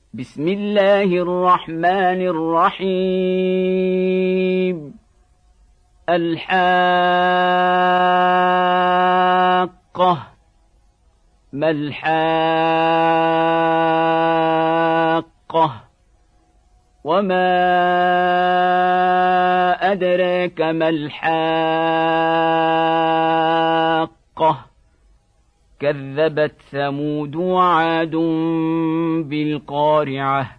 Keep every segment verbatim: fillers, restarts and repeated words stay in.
بسم الله الرحمن الرحيم الحاقة ما الحاقة وما أدراك ما الحاقة كذبت ثمود وعاد بالقارعة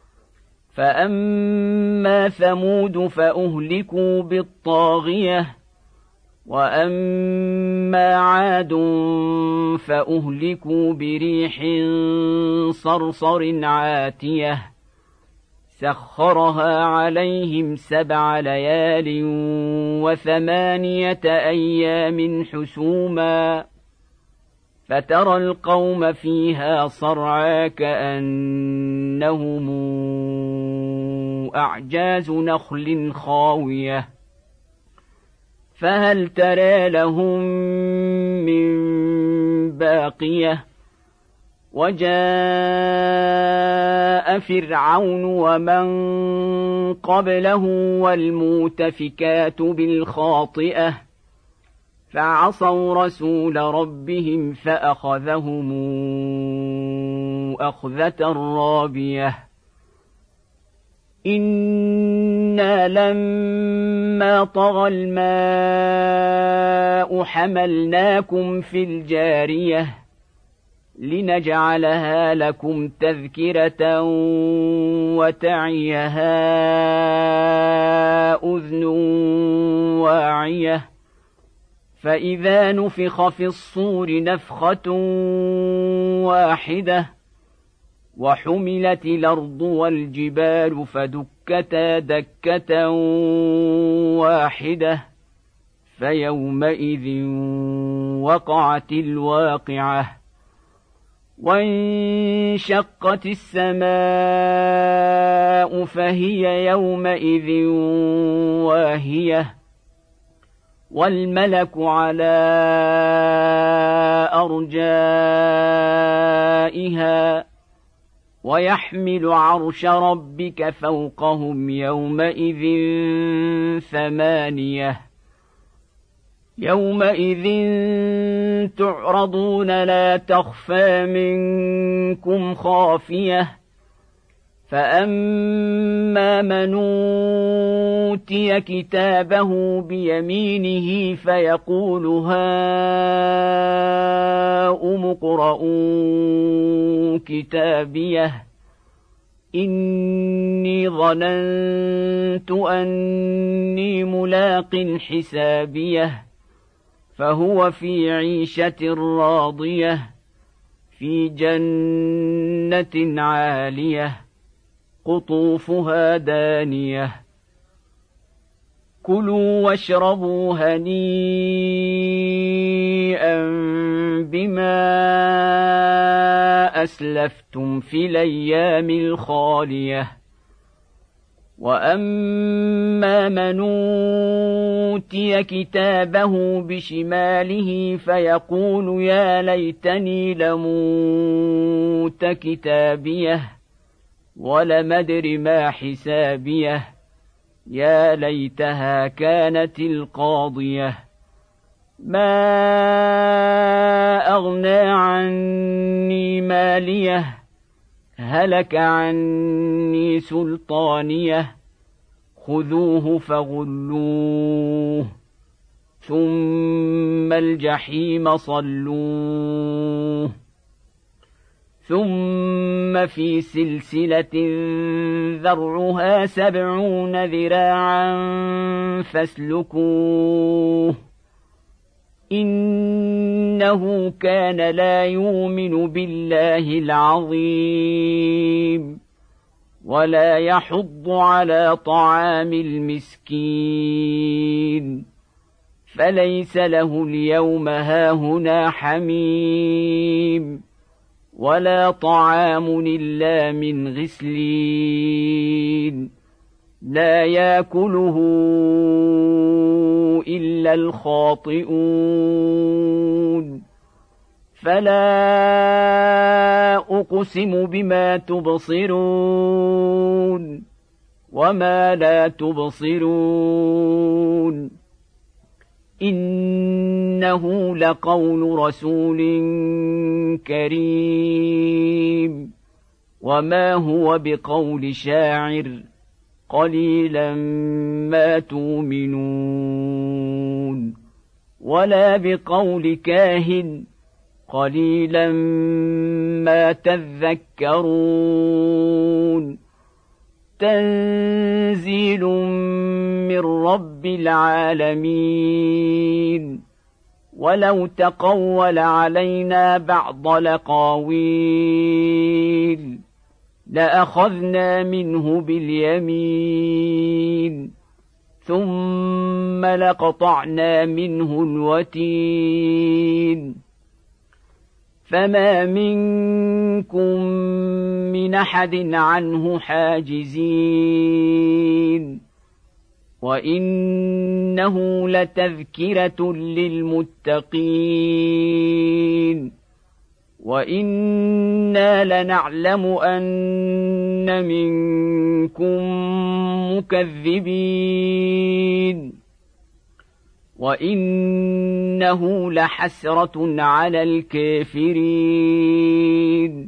فأما ثمود فأهلكوا بالطاغية وأما عاد فأهلكوا بريح صرصر عاتية سخرها عليهم سبع ليال وثمانية أيام حسوما فترى القوم فيها صرعى كأنهم أعجاز نخل خاوية فهل ترى لهم من باقية وجاء فرعون ومن قبله والمؤتفكات بالخاطئة فعصوا رسول ربهم فأخذهم أخذة رابية إنا لما طغى الماء حملناكم في الجارية لنجعلها لكم تذكرة وتعيها أذن واعية فإذا نفخ في الصور نفخة واحدة وحملت الأرض والجبال فدكتا دكة واحدة فيومئذ وقعت الواقعة وانشقت السماء فهي يومئذ واهية والملك على أرجائها ويحمل عرش ربك فوقهم يومئذ ثمانية يومئذ تعرضون لا تخفى منكم خافية فأما من أوتي كتابه بيمينه فيقول هاؤم اقرءوا كتابيه إني ظننت أني ملاق حسابيه فهو في عيشة راضية في جنة عالية قطوفها دانية كلوا واشربوا هنيئا بما أسلفتم في الأيام الخالية وأما من أوتي كتابه بشماله فيقول يا ليتني لموت كتابيه ولم أدر ما حسابيه يا ليتها كانت القاضية ما أغنى عني ماليه هلك عني سلطانيه خذوه فغلوه ثم الجحيم صلوه ثم في سلسلة ذرعها سبعون ذراعا فاسلكوه إنه كان لا يؤمن بالله العظيم ولا يحض على طعام المسكين فليس له اليوم هاهنا حميم ولا طعام إلا من غسلين لا يأكله إلا الخاطئون فلا أقسم بما تبصرون وما لا تبصرون إنه لقول رسول كريم وما هو بقول شاعر قليلا ما تؤمنون ولا بقول كاهن قليلا ما تذكرون تنزيل من رب العالمين ولو تقول علينا بعض الأقاويل لأخذنا منه باليمين ثم لقطعنا منه الوتين فما منكم من أحد عنه حاجزين وإنه لتذكرة للمتقين وإنا لنعلم أن منكم مكذبين وإنه لحسرة على الكافرين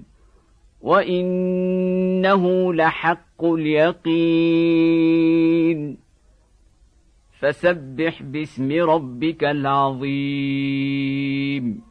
وإنه لحق اليقين فسبح باسم ربك العظيم